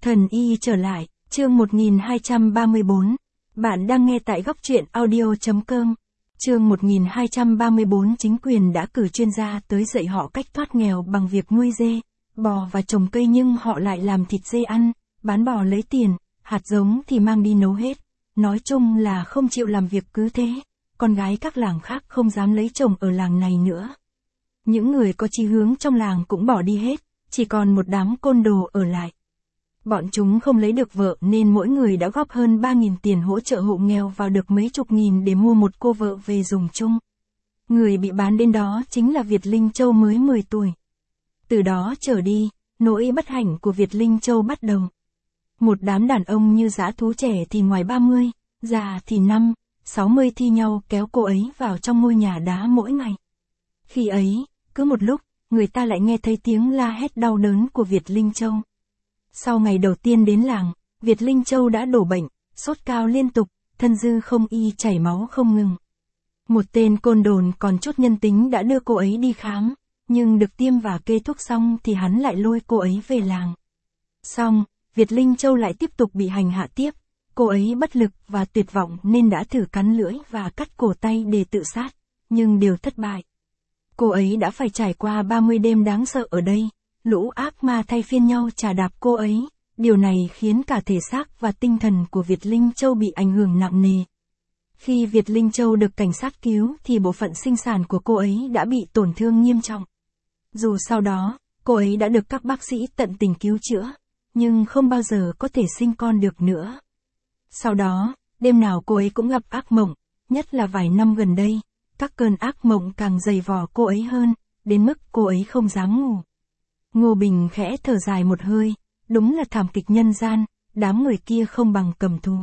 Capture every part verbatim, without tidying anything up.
Thần y trở lại, chương một nghìn hai trăm ba mươi tư. Bạn đang nghe tại góc truyện audio chấm com. Chương một nghìn hai trăm ba mươi tư, chính quyền đã cử chuyên gia tới dạy họ cách thoát nghèo bằng việc nuôi dê, bò và trồng cây, nhưng họ lại làm thịt dê ăn, bán bò lấy tiền, hạt giống thì mang đi nấu hết. Nói chung là không chịu làm việc cứ thế. Con gái các làng khác không dám lấy chồng ở làng này nữa. Những người có chí hướng trong làng cũng bỏ đi hết, chỉ còn một đám côn đồ ở lại. Bọn chúng không lấy được vợ nên mỗi người đã góp hơn ba nghìn tiền hỗ trợ hộ nghèo vào được mấy chục nghìn để mua một cô vợ về dùng chung. Người bị bán đến đó chính là Việt Linh Châu mới mười tuổi. Từ đó trở đi, nỗi bất hạnh của Việt Linh Châu bắt đầu. Một đám đàn ông như dã thú, trẻ thì ngoài ba mươi, già thì năm, sáu mươi thi nhau kéo cô ấy vào trong ngôi nhà đá mỗi ngày. Khi ấy, cứ một lúc, người ta lại nghe thấy tiếng la hét đau đớn của Việt Linh Châu. Sau ngày đầu tiên đến làng, Việt Linh Châu đã đổ bệnh, sốt cao liên tục, thân dư không y, chảy máu không ngừng. Một tên côn đồn còn chút nhân tính đã đưa cô ấy đi khám, nhưng được tiêm và kê thuốc xong thì hắn lại lôi cô ấy về làng. Xong, Việt Linh Châu lại tiếp tục bị hành hạ tiếp, cô ấy bất lực và tuyệt vọng nên đã thử cắn lưỡi và cắt cổ tay để tự sát, nhưng đều thất bại. Cô ấy đã phải trải qua ba mươi đêm đáng sợ ở đây. Lũ ác ma thay phiên nhau chà đạp cô ấy, điều này khiến cả thể xác và tinh thần của Việt Linh Châu bị ảnh hưởng nặng nề. Khi Việt Linh Châu được cảnh sát cứu thì bộ phận sinh sản của cô ấy đã bị tổn thương nghiêm trọng. Dù sau đó, cô ấy đã được các bác sĩ tận tình cứu chữa, nhưng không bao giờ có thể sinh con được nữa. Sau đó, đêm nào cô ấy cũng gặp ác mộng, nhất là vài năm gần đây, các cơn ác mộng càng dày vò cô ấy hơn, đến mức cô ấy không dám ngủ. Ngô Bình khẽ thở dài một hơi, đúng là thảm kịch nhân gian, đám người kia không bằng cầm thú.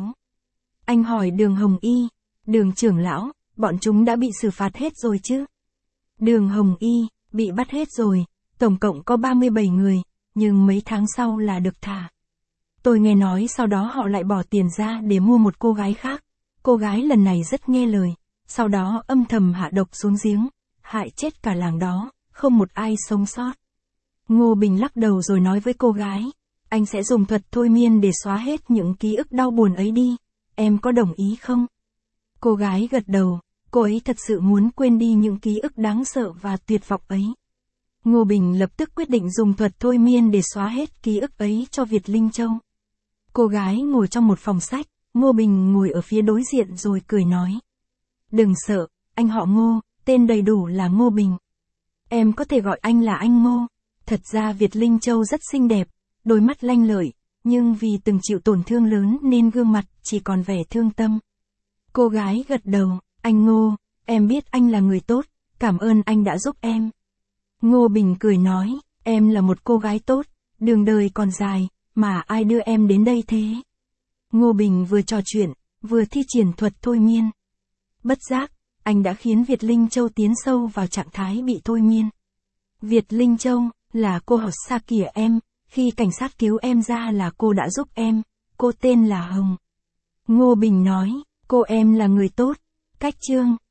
Anh hỏi Đường Hồng Y, Đường trưởng lão, bọn chúng đã bị xử phạt hết rồi chứ? Đường Hồng Y, bị bắt hết rồi, tổng cộng có ba mươi bảy người, nhưng mấy tháng sau là được thả. Tôi nghe nói sau đó họ lại bỏ tiền ra để mua một cô gái khác, cô gái lần này rất nghe lời, sau đó âm thầm hạ độc xuống giếng, hại chết cả làng đó, không một ai sống sót. Ngô Bình lắc đầu rồi nói với cô gái, anh sẽ dùng thuật thôi miên để xóa hết những ký ức đau buồn ấy đi, em có đồng ý không? Cô gái gật đầu, cô ấy thật sự muốn quên đi những ký ức đáng sợ và tuyệt vọng ấy. Ngô Bình lập tức quyết định dùng thuật thôi miên để xóa hết ký ức ấy cho Việt Linh Châu. Cô gái ngồi trong một phòng sách, Ngô Bình ngồi ở phía đối diện rồi cười nói. Đừng sợ, anh họ Ngô, tên đầy đủ là Ngô Bình. Em có thể gọi anh là anh Ngô. Thật ra Việt Linh Châu rất xinh đẹp, đôi mắt lanh lợi, nhưng vì từng chịu tổn thương lớn nên gương mặt chỉ còn vẻ thương tâm. Cô gái gật đầu, anh Ngô, em biết anh là người tốt, cảm ơn anh đã giúp em. Ngô Bình cười nói, em là một cô gái tốt, đường đời còn dài, mà ai đưa em đến đây thế? Ngô Bình vừa trò chuyện, vừa thi triển thuật thôi miên. Bất giác, anh đã khiến Việt Linh Châu tiến sâu vào trạng thái bị thôi miên. Việt Linh Châu, là cô Hosaki em, khi cảnh sát cứu em ra là cô đã giúp em, cô tên là Hồng. Ngô Bình nói, cô em là người tốt, cách chương.